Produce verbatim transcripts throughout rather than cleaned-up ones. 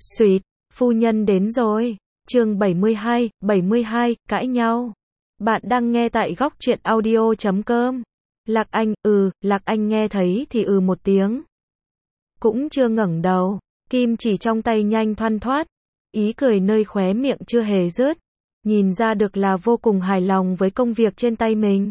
Xuyệt, phu nhân đến rồi. Chương bảy mươi hai, bảy mươi hai, cãi nhau. Bạn đang nghe tại góc truyện audio chấm com. Lạc Anh, ừ, Lạc Anh nghe thấy thì ừ một tiếng. Cũng chưa ngẩng đầu, kim chỉ trong tay nhanh thoăn thoắt, ý cười nơi khóe miệng chưa hề dứt, nhìn ra được là vô cùng hài lòng với công việc trên tay mình.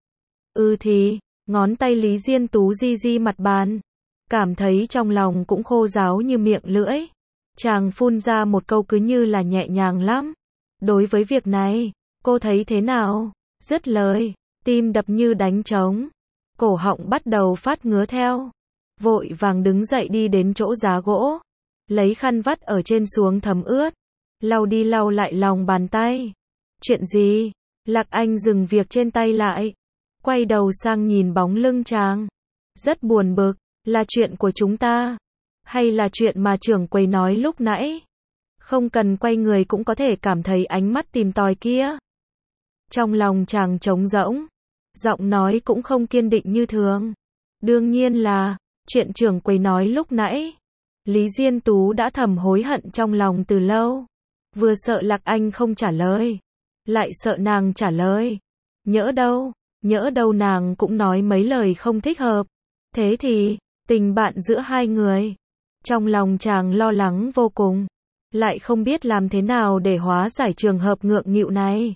Ừ thì, ngón tay Lý Diên Tú di di mặt bàn, cảm thấy trong lòng cũng khô ráo như miệng lưỡi. Chàng phun ra một câu cứ như là nhẹ nhàng lắm. Đối với việc này, cô thấy thế nào? Dứt lời, tim đập như đánh trống, cổ họng bắt đầu phát ngứa theo. Vội vàng đứng dậy đi đến chỗ giá gỗ, lấy khăn vắt ở trên xuống thấm ướt, lau đi lau lại lòng bàn tay. Chuyện gì? Lạc Anh dừng việc trên tay lại, quay đầu sang nhìn bóng lưng chàng. Rất buồn bực, là chuyện của chúng ta, hay là chuyện mà trưởng quầy nói lúc nãy? Không cần quay người cũng có thể cảm thấy ánh mắt tìm tòi kia. Trong lòng chàng trống rỗng, giọng nói cũng không kiên định như thường. Đương nhiên là, chuyện trưởng quầy nói lúc nãy. Lý Diên Tú đã thầm hối hận trong lòng từ lâu. Vừa sợ Lạc Anh không trả lời, lại sợ nàng trả lời. Nhỡ đâu, nhỡ đâu nàng cũng nói mấy lời không thích hợp. Thế thì, tình bạn giữa hai người. Trong lòng chàng lo lắng vô cùng, lại không biết làm thế nào để hóa giải trường hợp ngượng nghịu này.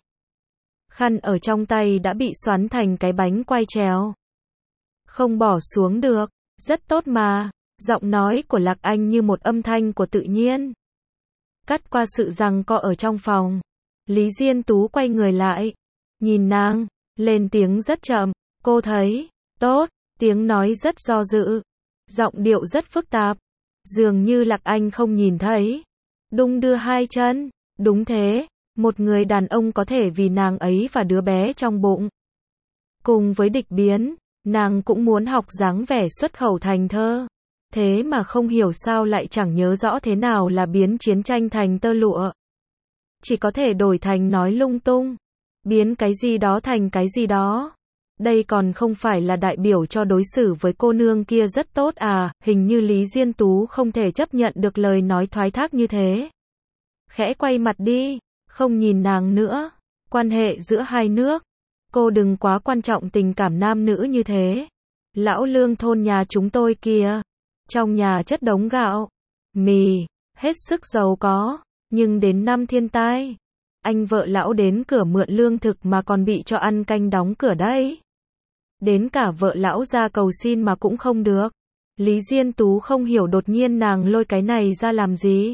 Khăn ở trong tay đã bị xoắn thành cái bánh quay trèo, không bỏ xuống được. Rất tốt mà. Giọng nói của Lạc Anh như một âm thanh của tự nhiên, cắt qua sự giằng co ở trong phòng. Lý Diên Tú quay người lại, nhìn nàng, lên tiếng rất chậm. Cô thấy, tốt. Tiếng nói rất do dự, giọng điệu rất phức tạp, dường như Lạc Anh không nhìn thấy. Đung đưa hai chân, đúng thế, một người đàn ông có thể vì nàng ấy và đứa bé trong bụng. Cùng với địch biến, nàng cũng muốn học dáng vẻ xuất khẩu thành thơ. Thế mà không hiểu sao lại chẳng nhớ rõ thế nào là biến chiến tranh thành tơ lụa. Chỉ có thể đổi thành nói lung tung, biến cái gì đó thành cái gì đó. Đây còn không phải là đại biểu cho đối xử với cô nương kia rất tốt à? Hình như Lý Diên Tú không thể chấp nhận được lời nói thoái thác như thế. Khẽ quay mặt đi, không nhìn nàng nữa. Quan hệ giữa hai nước, cô đừng quá quan trọng tình cảm nam nữ như thế. Lão Lương thôn nhà chúng tôi kìa, trong nhà chất đống gạo, mì, hết sức giàu có, nhưng đến năm thiên tai, anh vợ lão đến cửa mượn lương thực mà còn bị cho ăn canh đóng cửa đấy. Đến cả vợ lão ra cầu xin mà cũng không được. Lý Diên Tú không hiểu đột nhiên nàng lôi cái này ra làm gì.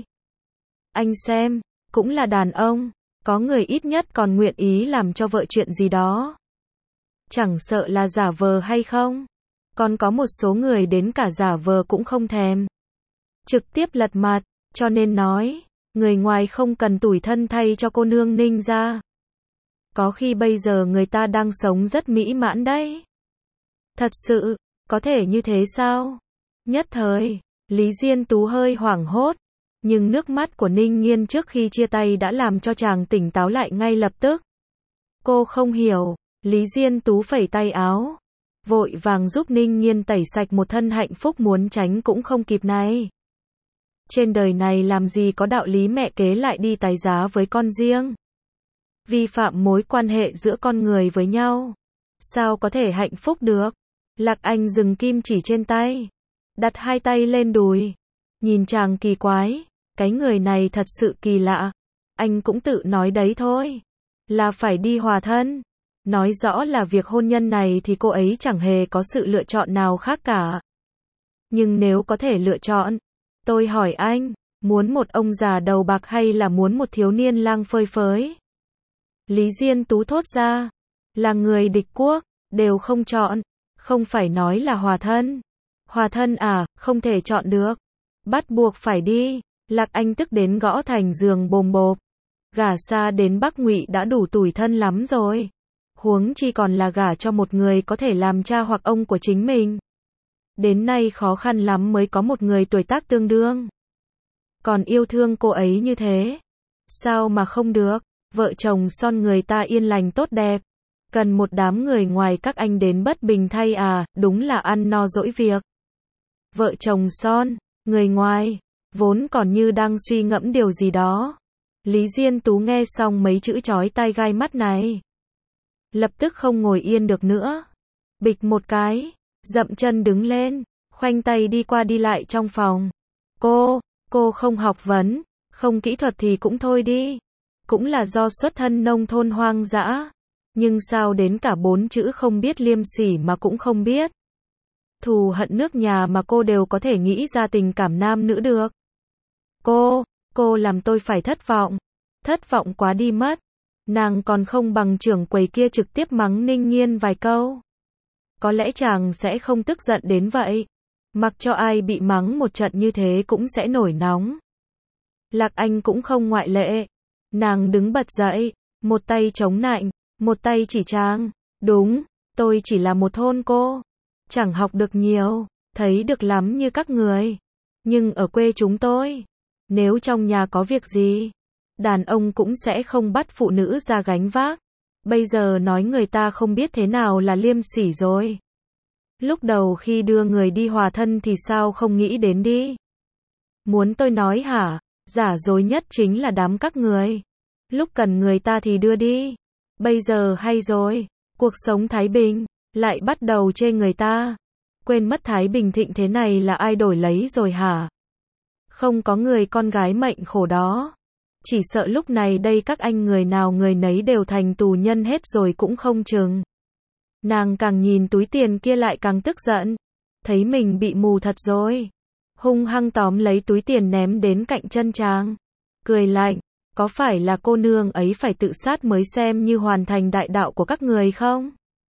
Anh xem, cũng là đàn ông, có người ít nhất còn nguyện ý làm cho vợ chuyện gì đó. Chẳng sợ là giả vờ hay không. Còn có một số người đến cả giả vờ cũng không thèm, trực tiếp lật mặt, cho nên nói, người ngoài không cần tủi thân thay cho cô nương Ninh ra. Có khi bây giờ người ta đang sống rất mỹ mãn đấy. Thật sự, có thể như thế sao? Nhất thời, Lý Diên Tú hơi hoảng hốt, nhưng nước mắt của Ninh Nghiên trước khi chia tay đã làm cho chàng tỉnh táo lại ngay lập tức. Cô không hiểu. Lý Diên Tú phẩy tay áo, vội vàng giúp Ninh Nghiên tẩy sạch một thân hạnh phúc muốn tránh cũng không kịp này. Trên đời này làm gì có đạo lý mẹ kế lại đi tái giá với con riêng. Vi phạm mối quan hệ giữa con người với nhau, sao có thể hạnh phúc được? Lạc Anh dừng kim chỉ trên tay, đặt hai tay lên đùi, nhìn chàng kỳ quái. Cái người này thật sự kỳ lạ. Anh cũng tự nói đấy thôi, là phải đi hòa thân. Nói rõ là việc hôn nhân này thì cô ấy chẳng hề có sự lựa chọn nào khác cả. Nhưng nếu có thể lựa chọn, tôi hỏi anh, muốn một ông già đầu bạc hay là muốn một thiếu niên lang phơi phới? Lý Diên Tú thốt ra, là người địch quốc, đều không chọn. Không phải nói là hòa thân. Hòa thân à, không thể chọn được. Bắt buộc phải đi. Lạc Anh tức đến gõ thành giường bồm bộp. Gả xa đến Bắc Ngụy đã đủ tủi thân lắm rồi. Huống chi còn là gả cho một người có thể làm cha hoặc ông của chính mình. Đến nay khó khăn lắm mới có một người tuổi tác tương đương. Còn yêu thương cô ấy như thế, sao mà không được? Vợ chồng son người ta yên lành tốt đẹp, cần một đám người ngoài các anh đến bất bình thay à? Đúng là ăn no dỗi việc. Vợ chồng son, người ngoài, Vốn còn như đang suy ngẫm điều gì đó. Lý Diên Tú nghe xong mấy chữ chói tai gai mắt này. Lập tức không ngồi yên được nữa. Bịch một cái, dậm chân đứng lên, khoanh tay đi qua đi lại trong phòng. Cô, cô không học vấn, không kỹ thuật thì cũng thôi đi. Cũng là do xuất thân nông thôn hoang dã. Nhưng sao đến cả bốn chữ không biết liêm sỉ mà cũng không biết. Thù hận nước nhà mà cô đều có thể nghĩ ra tình cảm nam nữ được. Cô, cô làm tôi phải thất vọng. Thất vọng quá đi mất. Nàng còn không bằng trưởng quầy kia trực tiếp mắng Ninh Nghiên vài câu. Có lẽ chàng sẽ không tức giận đến vậy. Mặc cho ai bị mắng một trận như thế cũng sẽ nổi nóng. Lạc Anh cũng không ngoại lệ. Nàng đứng bật dậy, một tay chống nạnh, một tay chỉ chàng. Đúng, tôi chỉ là một thôn cô. Chẳng học được nhiều, thấy được lắm như các người. Nhưng ở quê chúng tôi, nếu trong nhà có việc gì, đàn ông cũng sẽ không bắt phụ nữ ra gánh vác. Bây giờ nói người ta không biết thế nào là liêm sỉ rồi. Lúc đầu khi đưa người đi hòa thân thì sao không nghĩ đến đi. Muốn tôi nói hả, giả dối nhất chính là đám các người. Lúc cần người ta thì đưa đi. Bây giờ hay rồi, cuộc sống thái bình, lại bắt đầu chê người ta. Quên mất thái bình thịnh thế này là ai đổi lấy rồi hả? Không có người con gái mệnh khổ đó. Chỉ sợ lúc này đây các anh người nào người nấy đều thành tù nhân hết rồi cũng không chừng. Nàng càng nhìn túi tiền kia lại càng tức giận. Thấy mình bị mù thật rồi. Hung hăng tóm lấy túi tiền ném đến cạnh chân chàng. Cười lạnh, có phải là cô nương ấy phải tự sát mới xem như hoàn thành đại đạo của các người không?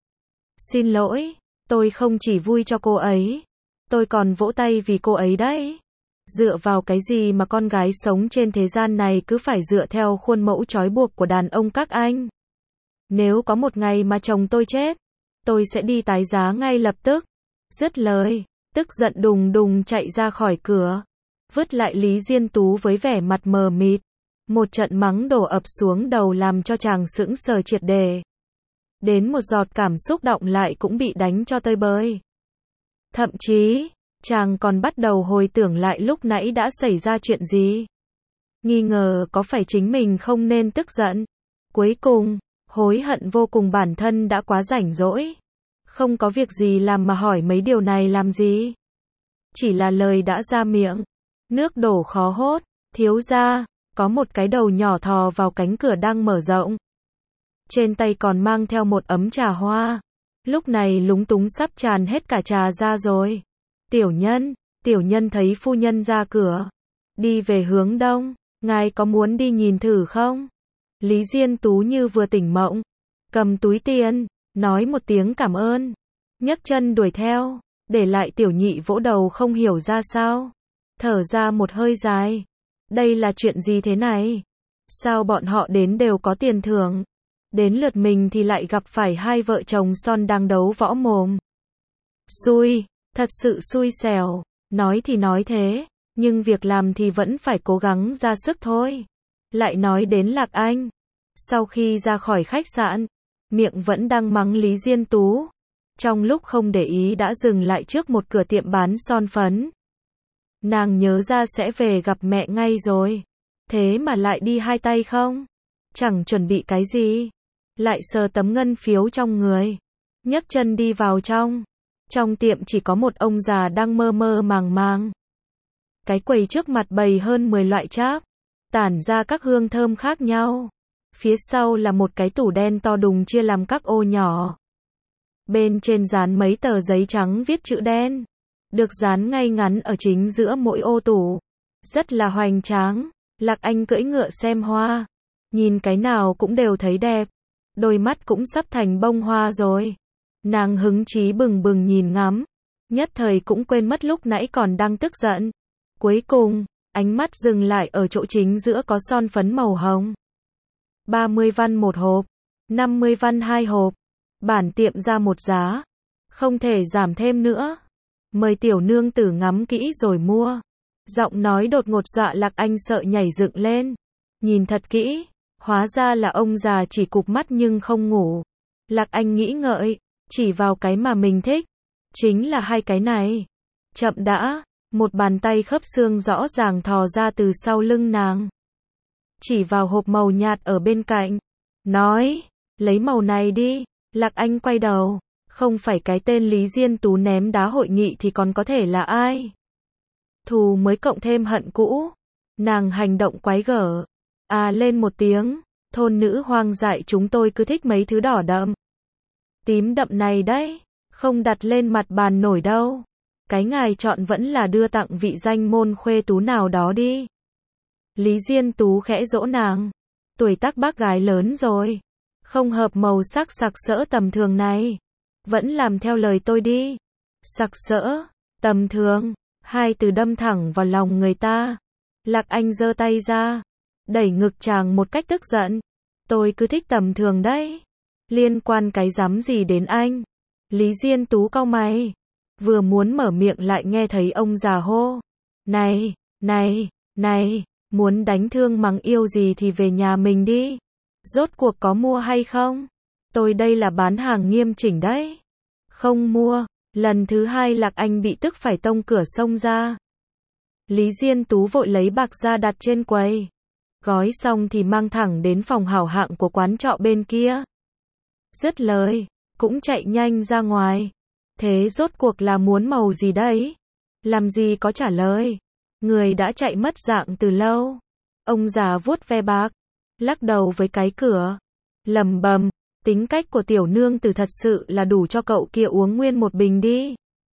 Xin lỗi, tôi không chỉ vui cho cô ấy. Tôi còn vỗ tay vì cô ấy đấy. Dựa vào cái gì mà con gái sống trên thế gian này cứ phải dựa theo khuôn mẫu trói buộc của đàn ông các anh? Nếu có một ngày mà chồng tôi chết, tôi sẽ đi tái giá ngay lập tức. Dứt lời, tức giận đùng đùng chạy ra khỏi cửa. Vứt lại Lý Diên Tú với vẻ mặt mờ mịt. Một trận mắng đổ ập xuống đầu làm cho chàng sững sờ triệt đề. Đến một giọt cảm xúc đọng lại cũng bị đánh cho tơi bời. Thậm chí, chàng còn bắt đầu hồi tưởng lại lúc nãy đã xảy ra chuyện gì. Nghi ngờ có phải chính mình không nên tức giận. Cuối cùng, hối hận vô cùng bản thân đã quá rảnh rỗi. Không có việc gì làm mà hỏi mấy điều này làm gì. Chỉ là lời đã ra miệng. Nước đổ khó hốt, thiếu gia, có một cái đầu nhỏ thò vào cánh cửa đang mở rộng. Trên tay còn mang theo một ấm trà hoa. Lúc này lúng túng sắp tràn hết cả trà ra rồi. Tiểu nhân, tiểu nhân thấy phu nhân ra cửa. Đi về hướng đông, ngài có muốn đi nhìn thử không? Lý Diên Tú như vừa tỉnh mộng. Cầm túi tiền, nói một tiếng cảm ơn. Nhấc chân đuổi theo, để lại tiểu nhị vỗ đầu không hiểu ra sao. Thở ra một hơi dài. Đây là chuyện gì thế này? Sao bọn họ đến đều có tiền thưởng? Đến lượt mình thì lại gặp phải hai vợ chồng son đang đấu võ mồm. Xui, thật sự xui xẻo. Nói thì nói thế, nhưng việc làm thì vẫn phải cố gắng ra sức thôi. Lại nói đến Lạc Anh. Sau khi ra khỏi khách sạn, miệng vẫn đang mắng Lý Diên Tú. Trong lúc không để ý đã dừng lại trước một cửa tiệm bán son phấn. Nàng nhớ ra sẽ về gặp mẹ ngay rồi. Thế mà lại đi hai tay không? Chẳng chuẩn bị cái gì. Lại sờ tấm ngân phiếu trong người. Nhấc chân đi vào trong. Trong tiệm chỉ có một ông già đang mơ mơ màng màng. Cái quầy trước mặt bày hơn mười loại cháp. Tản ra các hương thơm khác nhau. Phía sau là một cái tủ đen to đùng chia làm các ô nhỏ. Bên trên dán mấy tờ giấy trắng viết chữ đen. Được dán ngay ngắn ở chính giữa mỗi ô tủ. Rất là hoành tráng. Lạc Anh cưỡi ngựa xem hoa. Nhìn cái nào cũng đều thấy đẹp. Đôi mắt cũng sắp thành bông hoa rồi. Nàng hứng chí bừng bừng nhìn ngắm. Nhất thời cũng quên mất lúc nãy còn đang tức giận. Cuối cùng, ánh mắt dừng lại ở chỗ chính giữa có son phấn màu hồng. ba mươi văn một hộp. năm mươi văn hai hộp. Bản tiệm ra một giá. Không thể giảm thêm nữa. Mời tiểu nương tử ngắm kỹ rồi mua. Giọng nói đột ngột dọa Lạc Anh sợ nhảy dựng lên. Nhìn thật kỹ. Hóa ra là ông già chỉ cụp mắt nhưng không ngủ. Lạc Anh nghĩ ngợi. Chỉ vào cái mà mình thích. Chính là hai cái này. Chậm đã. Một bàn tay khớp xương rõ ràng thò ra từ sau lưng nàng. Chỉ vào hộp màu nhạt ở bên cạnh. Nói, lấy màu này đi. Lạc Anh quay đầu. Không phải cái tên Lý Diên Tú ném đá hội nghị thì còn có thể là ai? Thù mới cộng thêm hận cũ. Nàng hành động quái gở. À lên một tiếng. Thôn nữ hoang dại chúng tôi cứ thích mấy thứ đỏ đậm. Tím đậm này đấy. Không đặt lên mặt bàn nổi đâu. Cái ngài chọn vẫn là đưa tặng vị danh môn khuê tú nào đó đi. Lý Diên Tú khẽ dỗ nàng. Tuổi tác bác gái lớn rồi. Không hợp màu sắc sặc sỡ tầm thường này. Vẫn làm theo lời tôi đi. Sặc sỡ, tầm thường. Hai từ đâm thẳng vào lòng người ta. Lạc Anh giơ tay ra. Đẩy ngực chàng một cách tức giận. Tôi cứ thích tầm thường đấy. Liên quan cái rắm gì đến anh? Lý Diên Tú cau mày. Vừa muốn mở miệng lại nghe thấy ông già hô. Này, này, này, muốn đánh thương mắng yêu gì thì về nhà mình đi. Rốt cuộc có mua hay không? Tôi đây là bán hàng nghiêm chỉnh đấy. Không mua. Lần thứ hai Lạc Anh bị tức phải tông cửa xông ra. Lý Diên Tú vội lấy bạc ra đặt trên quầy. Gói xong thì mang thẳng đến phòng hảo hạng của quán trọ bên kia. Dứt lời, cũng chạy nhanh ra ngoài. Thế rốt cuộc là muốn màu gì đấy? Làm gì có trả lời. Người đã chạy mất dạng từ lâu. Ông già vuốt ve bạc, lắc đầu với cái cửa. Lầm bầm, tính cách của tiểu nương tử thật sự là đủ cho cậu kia uống nguyên một bình đi.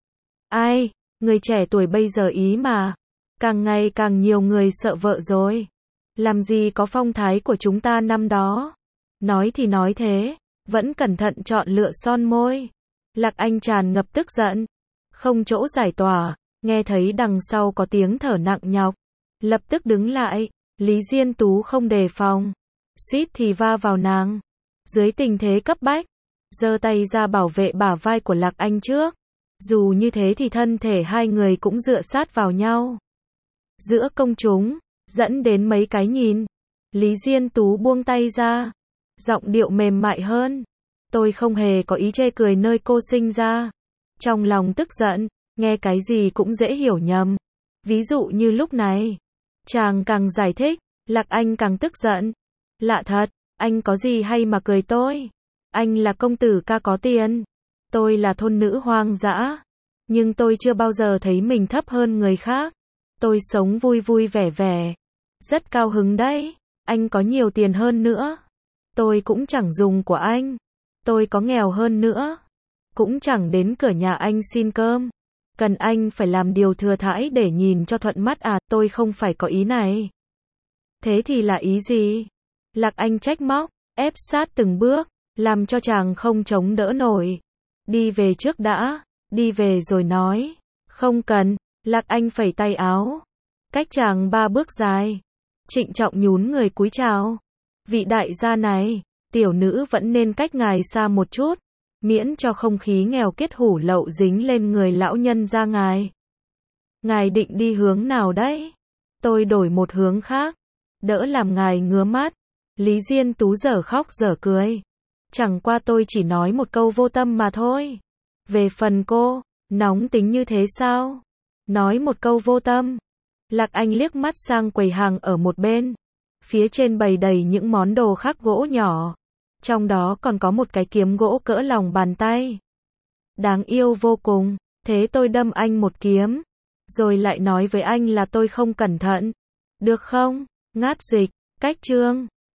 Ai, người trẻ tuổi bây giờ ý mà. Càng ngày càng nhiều người sợ vợ rồi. Làm gì có phong thái của chúng ta năm đó. Nói thì nói thế, vẫn cẩn thận chọn lựa son môi. Lạc Anh tràn ngập tức giận. Không chỗ giải tỏa, nghe thấy đằng sau có tiếng thở nặng nhọc. Lập tức đứng lại, Lý Diên Tú không đề phòng. Suýt thì va vào nàng. Dưới tình thế cấp bách, giơ tay ra bảo vệ bả vai của Lạc Anh trước. Dù như thế thì thân thể hai người cũng dựa sát vào nhau. Giữa công chúng, dẫn đến mấy cái nhìn. Lý Diên Tú buông tay ra. Giọng điệu mềm mại hơn. Tôi không hề có ý chê cười nơi cô sinh ra. Trong lòng tức giận, nghe cái gì cũng dễ hiểu nhầm. Ví dụ như lúc này. Chàng càng giải thích, Lạc Anh càng tức giận. Lạ thật, anh có gì hay mà cười tôi? Anh là công tử ca có tiền. Tôi là thôn nữ hoang dã. Nhưng tôi chưa bao giờ thấy mình thấp hơn người khác. Tôi sống vui vui vẻ vẻ. Rất cao hứng đấy. Anh có nhiều tiền hơn nữa. Tôi cũng chẳng dùng của anh. Tôi có nghèo hơn nữa. Cũng chẳng đến cửa nhà anh xin cơm. Cần anh phải làm điều thừa thãi để nhìn cho thuận mắt à, tôi không phải có ý này. Thế thì là ý gì? Lạc Anh trách móc, ép sát từng bước, làm cho chàng không chống đỡ nổi. Đi về trước đã, đi về rồi nói. Không cần, Lạc Anh phẩy tay áo. Cách chàng ba bước dài. Trịnh trọng nhún người cúi chào. Vị đại gia này, tiểu nữ vẫn nên cách ngài xa một chút. Miễn cho không khí nghèo kết hủ lậu dính lên người lão nhân gia ngài. Ngài định đi hướng nào đấy? Tôi đổi một hướng khác. Đỡ làm ngài ngứa mắt. Lý Diên Tú dở khóc dở cười. Chẳng qua tôi chỉ nói một câu vô tâm mà thôi. Về phần cô, nóng tính như thế sao? Nói một câu vô tâm. Lạc Anh liếc mắt sang quầy hàng ở một bên. Phía trên bày đầy những món đồ khắc gỗ nhỏ. Trong đó còn có một cái kiếm gỗ cỡ lòng bàn tay. Đáng yêu vô cùng. Thế tôi đâm anh một kiếm. Rồi lại nói với anh là tôi không cẩn thận. Được không? Ngát dịch. Cách chương.